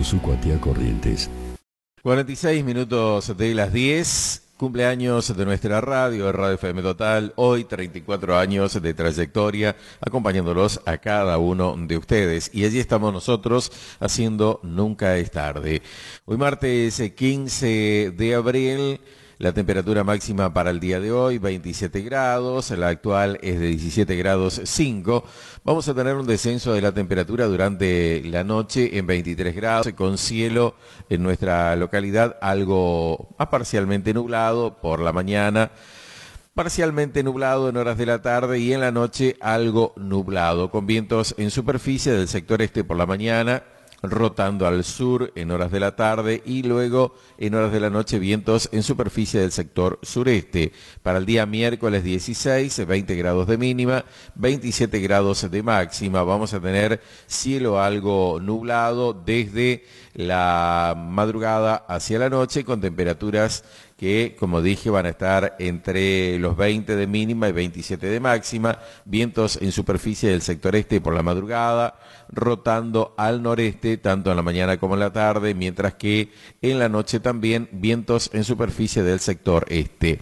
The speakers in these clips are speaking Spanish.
Sucuatía, Corrientes. 46 minutos de las 10, cumpleaños de nuestra radio, Radio FM Total, hoy 34 años de trayectoria, acompañándolos a cada uno de ustedes. Y allí estamos nosotros haciendo Nunca es tarde. Hoy martes 15 de abril, la temperatura máxima para el día de hoy, 27 grados, la actual es de 17 grados 5. Vamos a tener un descenso de la temperatura durante la noche en 23 grados, con cielo en nuestra localidad algo parcialmente nublado por la mañana, parcialmente nublado en horas de la tarde y en la noche algo nublado, con vientos en superficie del sector este por la mañana, rotando al sur en horas de la tarde y luego en horas de la noche vientos en superficie del sector sureste. Para el día miércoles 16, 20 grados de mínima, 27 grados de máxima. Vamos a tener cielo algo nublado desde la madrugada hacia la noche con temperaturas que, como dije, van a estar entre los 20 de mínima y 27 de máxima, vientos en superficie del sector este por la madrugada, rotando al noreste tanto en la mañana como en la tarde, mientras que en la noche también vientos en superficie del sector este.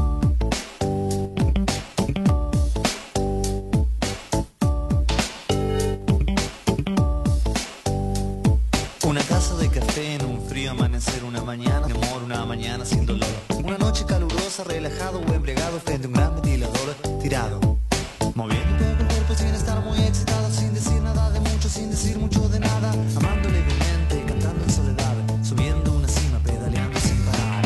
Una taza de café en un frío amanecer, una mañana de amor, una mañana sin dolor. Una noche calurosa, relajado o embriagado frente a un gran ventilador tirado. Moviendo un poco el cuerpo sin estar muy excitado, sin decir nada de mucho, sin decir mucho de nada. Amando levemente, cantando en soledad, subiendo una cima, pedaleando sin parar.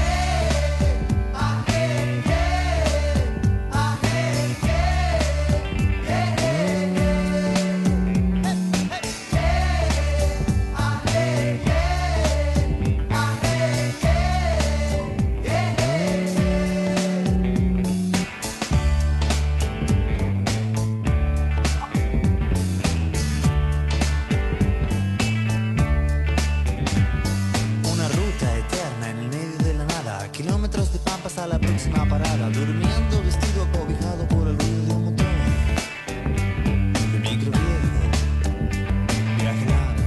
Kilómetros de pampas a la próxima parada, durmiendo vestido acobijado por el ruido de un motor. De micro viejo, viaje largo.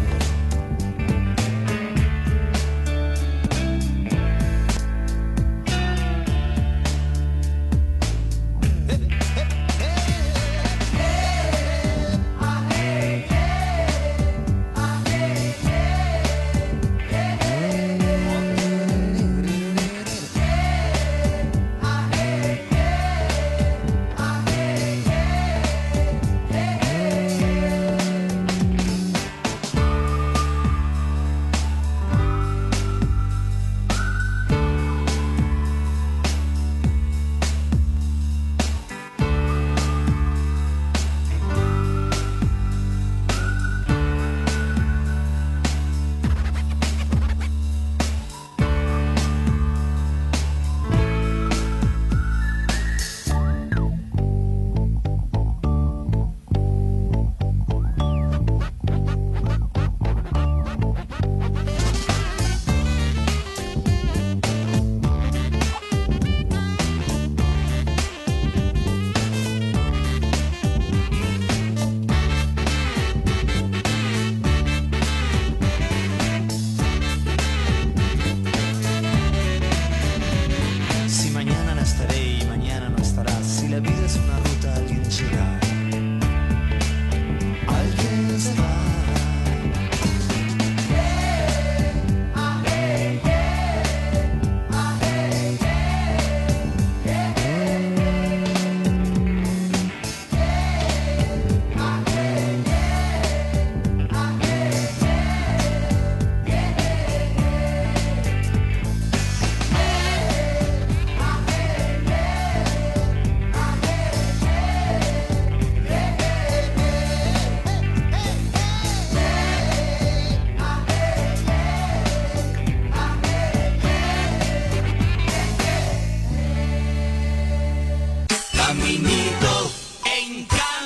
Caminito, en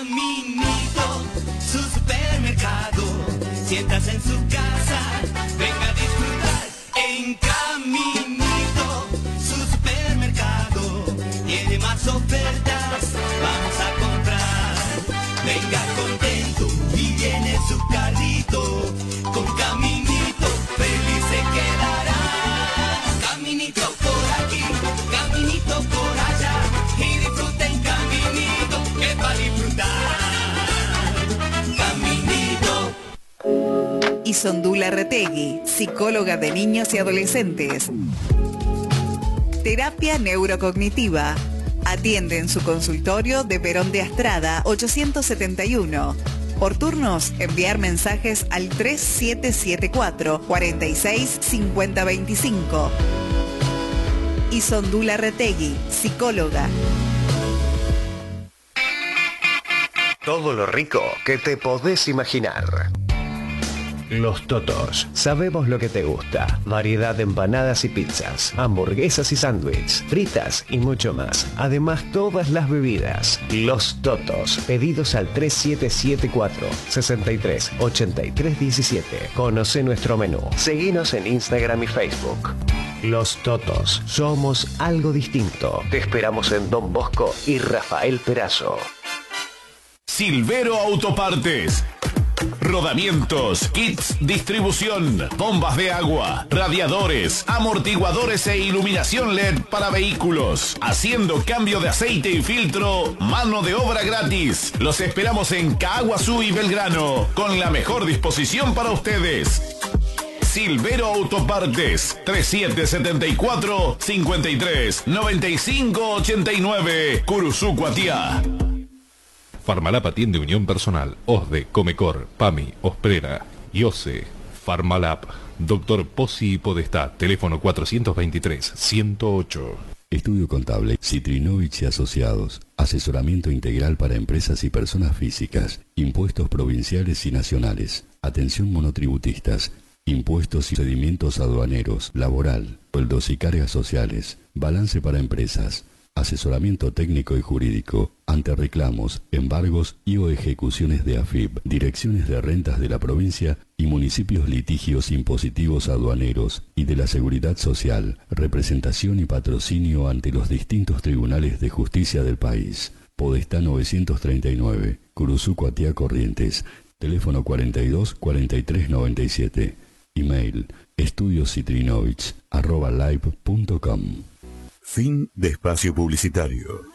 Caminito, su supermercado. Sientas en su casa, venga a disfrutar. En Caminito, su supermercado. Tiene más ofertas, vamos a comprar. Venga contento y viene su carrito. Con Caminito Isondula Retegui, psicóloga de niños y adolescentes. Terapia neurocognitiva. Atiende en su consultorio de Perón de Astrada 871. Por turnos, enviar mensajes al 3774 46 50 25. Isondula Retegui, psicóloga. Todo lo rico que te podés imaginar. Los Totos. Sabemos lo que te gusta. Variedad de empanadas y pizzas, hamburguesas y sándwiches, fritas y mucho más. Además, todas las bebidas. Los Totos. Pedidos al 3774 63 83 17. Conoce nuestro menú. Seguinos en Instagram y Facebook. Los Totos. Somos algo distinto. Te esperamos en Don Bosco y Rafael Perazo. Silvero Autopartes. Rodamientos, kits, distribución, bombas de agua, radiadores, amortiguadores e iluminación LED para vehículos. Haciendo cambio de aceite y filtro, mano de obra gratis. Los esperamos en Caaguazú y Belgrano, con la mejor disposición para ustedes. Silvero Autopartes, 3774 53 95 89, Curuzú, Cuatiá. Farmalap atiende Unión Personal, OSDE, Comecor, PAMI, Osprera, IOSE, Farmalap, Dr. Pozzi y Podestá, teléfono 423-108. Estudio Contable, Citrinovich y Asociados, asesoramiento integral para empresas y personas físicas, impuestos provinciales y nacionales, atención monotributistas, impuestos y procedimientos aduaneros, laboral, sueldos y cargas sociales, balance para empresas, asesoramiento técnico y jurídico, ante reclamos, embargos y o ejecuciones de AFIP, direcciones de rentas de la provincia y municipios, litigios impositivos aduaneros y de la seguridad social, representación y patrocinio ante los distintos tribunales de justicia del país. Podestá 939, Curuzú, Cuatiá, Corrientes, teléfono 42 43 97, email estudioscitrinovich@live.com. Fin de espacio publicitario.